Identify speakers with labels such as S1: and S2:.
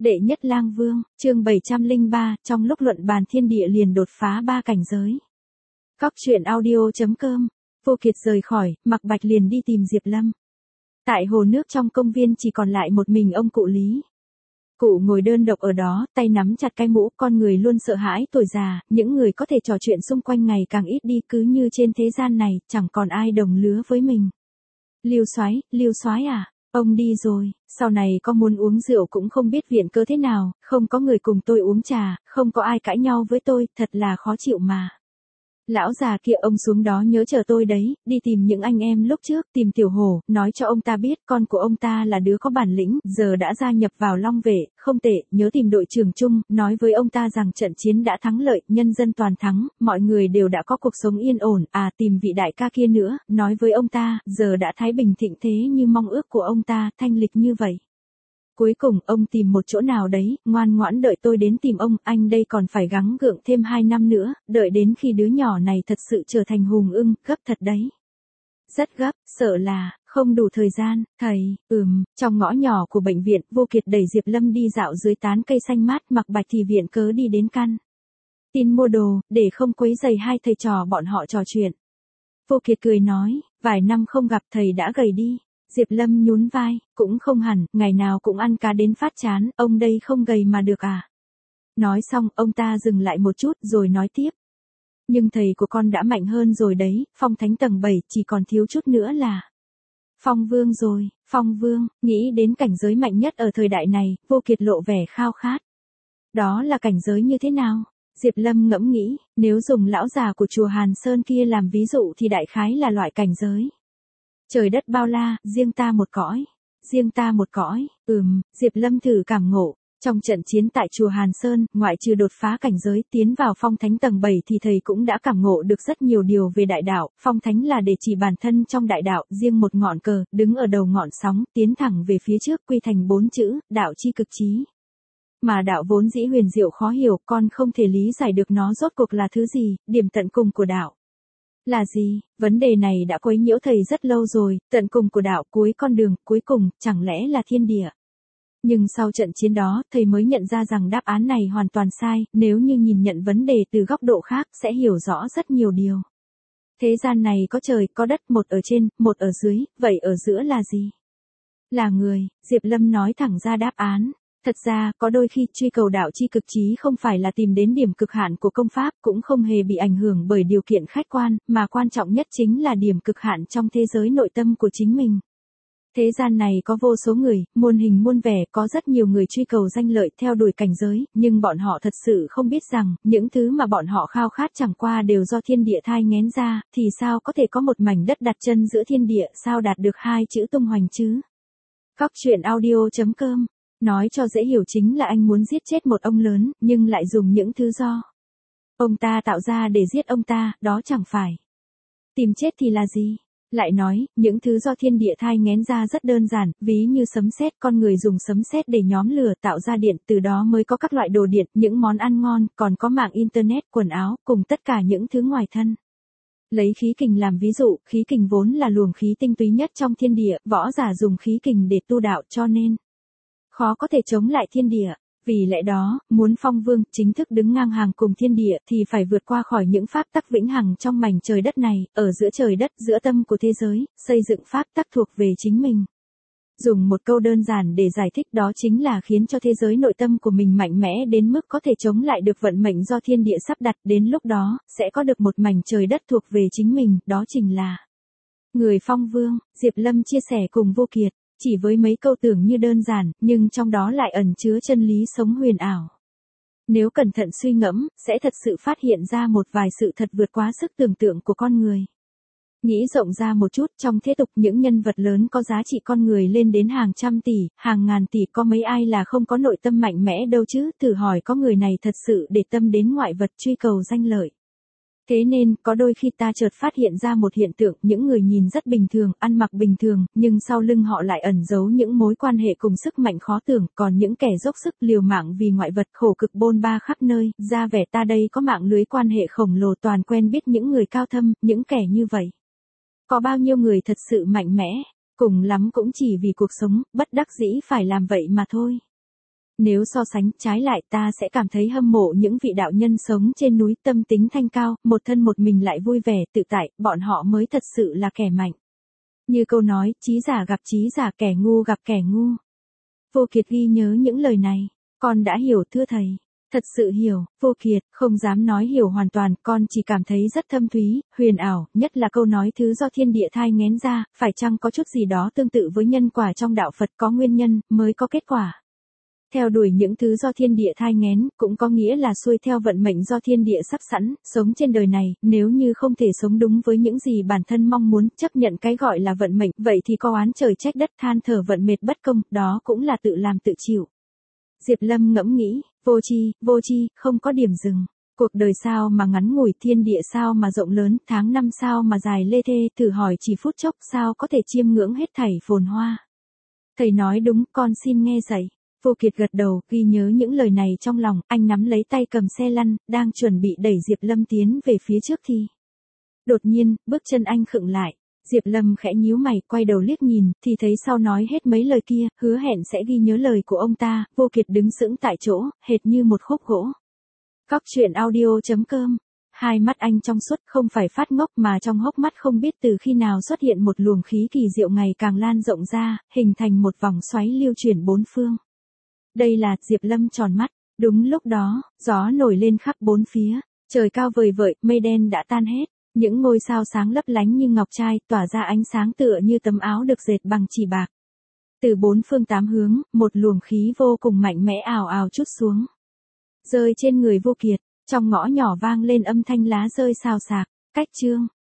S1: Đệ nhất lang vương, chương 703, trong lúc luận bàn thiên địa liền đột phá 3 cảnh giới. Cóc truyện audio.com, Vô Kiệt rời khỏi, Mạc Bạch liền đi tìm Diệp Lâm. Tại hồ nước trong công viên chỉ còn lại một mình ông cụ Lý. Cụ ngồi đơn độc ở đó, tay nắm chặt cái mũ, con người luôn sợ hãi tuổi già, những người có thể trò chuyện xung quanh ngày càng ít đi, cứ như trên thế gian này, chẳng còn ai đồng lứa với mình. Lưu Soái à? Ông đi rồi, sau này có muốn uống rượu cũng không biết viện cớ thế nào, không có người cùng tôi uống trà, không có ai cãi nhau với tôi, thật là khó chịu mà. Lão già kia ông xuống đó nhớ chờ tôi đấy, đi tìm những anh em lúc trước, tìm Tiểu Hổ, nói cho ông ta biết con của ông ta là đứa có bản lĩnh, giờ đã gia nhập vào Long Vệ, không tệ, nhớ tìm đội trưởng chung, nói với ông ta rằng trận chiến đã thắng lợi, nhân dân toàn thắng, mọi người đều đã có cuộc sống yên ổn, tìm vị đại ca kia nữa, nói với ông ta, giờ đã thái bình thịnh thế như mong ước của ông ta, thanh lịch như vậy. Cuối cùng ông tìm một chỗ nào đấy, ngoan ngoãn đợi tôi đến tìm ông, anh đây còn phải gắng gượng thêm 2 năm nữa, đợi đến khi đứa nhỏ này thật sự trở thành hùng ưng, gấp thật đấy. Rất gấp, sợ là, không đủ thời gian, thầy, trong ngõ nhỏ của bệnh viện, Vô Kiệt đẩy Diệp Lâm đi dạo dưới tán cây xanh mát, Mạc Bạch thì viện cớ đi đến căn tin mua đồ, để không quấy rầy hai thầy trò bọn họ trò chuyện. Vô Kiệt cười nói, vài năm không gặp thầy đã gầy đi. Diệp Lâm nhún vai, cũng không hẳn, ngày nào cũng ăn cá đến phát chán, ông đây không gầy mà được à. Nói xong, ông ta dừng lại một chút rồi nói tiếp. Nhưng thầy của con đã mạnh hơn rồi đấy, phong thánh tầng 7 chỉ còn thiếu chút nữa là phong vương rồi, phong vương, nghĩ đến cảnh giới mạnh nhất ở thời đại này, Vô Kiệt lộ vẻ khao khát. Đó là cảnh giới như thế nào? Diệp Lâm ngẫm nghĩ, nếu dùng lão già của chùa Hàn Sơn kia làm ví dụ thì đại khái là loại cảnh giới. Trời đất bao la, riêng ta một cõi, Diệp Lâm thử cảm ngộ. Trong trận chiến tại chùa Hàn Sơn, ngoại trừ đột phá cảnh giới tiến vào phong thánh tầng 7 thì thầy cũng đã cảm ngộ được rất nhiều điều về đại đạo. Phong thánh là để chỉ bản thân trong đại đạo, riêng một ngọn cờ, đứng ở đầu ngọn sóng, tiến thẳng về phía trước quy thành 4 chữ, đạo chi cực trí. Mà đạo vốn dĩ huyền diệu khó hiểu, con không thể lý giải được nó rốt cuộc là thứ gì, điểm tận cùng của đạo là gì? Vấn đề này đã quấy nhiễu thầy rất lâu rồi, tận cùng của đạo, cuối con đường, cuối cùng, chẳng lẽ là thiên địa? Nhưng sau trận chiến đó, thầy mới nhận ra rằng đáp án này hoàn toàn sai, nếu như nhìn nhận vấn đề từ góc độ khác, sẽ hiểu rõ rất nhiều điều. Thế gian này có trời, có đất, một ở trên, một ở dưới, vậy ở giữa là gì? Là người, Diệp Lâm nói thẳng ra đáp án. Thật ra, có đôi khi truy cầu đạo chi cực trí không phải là tìm đến điểm cực hạn của công pháp, cũng không hề bị ảnh hưởng bởi điều kiện khách quan, mà quan trọng nhất chính là điểm cực hạn trong thế giới nội tâm của chính mình. Thế gian này có vô số người, muôn hình muôn vẻ, có rất nhiều người truy cầu danh lợi theo đuổi cảnh giới, nhưng bọn họ thật sự không biết rằng, những thứ mà bọn họ khao khát chẳng qua đều do thiên địa thai nghén ra, thì sao có thể có một mảnh đất đặt chân giữa thiên địa, sao đạt được 2 chữ tung hoành chứ? Cóc truyện audio.com. Nói cho dễ hiểu chính là anh muốn giết chết một ông lớn, nhưng lại dùng những thứ do ông ta tạo ra để giết ông ta, đó chẳng phải tìm chết thì là gì? Lại nói, những thứ do thiên địa thai nghén ra rất đơn giản, ví như sấm sét, con người dùng sấm sét để nhóm lửa tạo ra điện, từ đó mới có các loại đồ điện, những món ăn ngon, còn có mạng internet, quần áo, cùng tất cả những thứ ngoài thân. Lấy khí kình làm ví dụ, khí kình vốn là luồng khí tinh túy nhất trong thiên địa, võ giả dùng khí kình để tu đạo cho nên khó có thể chống lại thiên địa. Vì lẽ đó, muốn phong vương chính thức đứng ngang hàng cùng thiên địa thì phải vượt qua khỏi những pháp tắc vĩnh hằng trong mảnh trời đất này, ở giữa trời đất, giữa tâm của thế giới, xây dựng pháp tắc thuộc về chính mình. Dùng một câu đơn giản để giải thích đó chính là khiến cho thế giới nội tâm của mình mạnh mẽ đến mức có thể chống lại được vận mệnh do thiên địa sắp đặt, đến lúc đó, sẽ có được một mảnh trời đất thuộc về chính mình, đó chính là người phong vương. Diệp Lâm chia sẻ cùng Vô Kiệt. Chỉ với mấy câu tưởng như đơn giản, nhưng trong đó lại ẩn chứa chân lý sống huyền ảo. Nếu cẩn thận suy ngẫm, sẽ thật sự phát hiện ra một vài sự thật vượt quá sức tưởng tượng của con người. Nghĩ rộng ra một chút, trong thế tục những nhân vật lớn có giá trị con người lên đến hàng trăm tỷ, hàng ngàn tỷ, có mấy ai là không có nội tâm mạnh mẽ đâu chứ, thử hỏi có người này thật sự để tâm đến ngoại vật truy cầu danh lợi. Thế nên, có đôi khi ta chợt phát hiện ra một hiện tượng, những người nhìn rất bình thường, ăn mặc bình thường, nhưng sau lưng họ lại ẩn giấu những mối quan hệ cùng sức mạnh khó tưởng, còn những kẻ dốc sức liều mạng vì ngoại vật khổ cực bôn ba khắp nơi, ra vẻ ta đây có mạng lưới quan hệ khổng lồ toàn quen biết những người cao thâm, những kẻ như vậy. Có bao nhiêu người thật sự mạnh mẽ, cùng lắm cũng chỉ vì cuộc sống, bất đắc dĩ phải làm vậy mà thôi. Nếu so sánh, trái lại ta sẽ cảm thấy hâm mộ những vị đạo nhân sống trên núi, tâm tính thanh cao, một thân một mình lại vui vẻ, tự tại, bọn họ mới thật sự là kẻ mạnh. Như câu nói, trí giả gặp trí giả, kẻ ngu gặp kẻ ngu. Vô Kiệt ghi nhớ những lời này. Con đã hiểu thưa thầy. Thật sự hiểu, Vô Kiệt, không dám nói hiểu hoàn toàn, con chỉ cảm thấy rất thâm thúy, huyền ảo, nhất là câu nói thứ do thiên địa thai nghén ra, phải chăng có chút gì đó tương tự với nhân quả trong đạo Phật, có nguyên nhân, mới có kết quả. Theo đuổi những thứ do thiên địa thai nghén, cũng có nghĩa là xuôi theo vận mệnh do thiên địa sắp sẵn, sống trên đời này, nếu như không thể sống đúng với những gì bản thân mong muốn, chấp nhận cái gọi là vận mệnh, vậy thì có oán trời trách đất, than thở vận mệt bất công, đó cũng là tự làm tự chịu. Diệp Lâm ngẫm nghĩ, vô tri, không có điểm dừng. Cuộc đời sao mà ngắn ngủi, thiên địa sao mà rộng lớn, tháng năm sao mà dài lê thê, thử hỏi chỉ phút chốc sao có thể chiêm ngưỡng hết thảy phồn hoa. Thầy nói đúng, con xin nghe dạy. Vô Kiệt gật đầu, ghi nhớ những lời này trong lòng, anh nắm lấy tay cầm xe lăn, đang chuẩn bị đẩy Diệp Lâm tiến về phía trước thì. Đột nhiên, bước chân anh khựng lại. Diệp Lâm khẽ nhíu mày, quay đầu liếc nhìn, thì thấy sau nói hết mấy lời kia, hứa hẹn sẽ ghi nhớ lời của ông ta, Vô Kiệt đứng sững tại chỗ, hệt như một khúc gỗ. Cóc truyện audio.com. Hai mắt anh trong suốt, không phải phát ngốc mà trong hốc mắt không biết từ khi nào xuất hiện một luồng khí kỳ diệu ngày càng lan rộng ra, hình thành một vòng xoáy lưu chuyển bốn phương. Đây là, Diệp Lâm tròn mắt. Đúng lúc đó, gió nổi lên khắp bốn phía, trời cao vời vợi, mây đen đã tan hết. Những ngôi sao sáng lấp lánh như ngọc trai, tỏa ra ánh sáng tựa như tấm áo được dệt bằng chỉ bạc. Từ bốn phương tám hướng, một luồng khí vô cùng mạnh mẽ ào ào trút xuống. Rơi trên người Vô Kiệt, trong ngõ nhỏ vang lên âm thanh lá rơi xào xạc. Cách chương.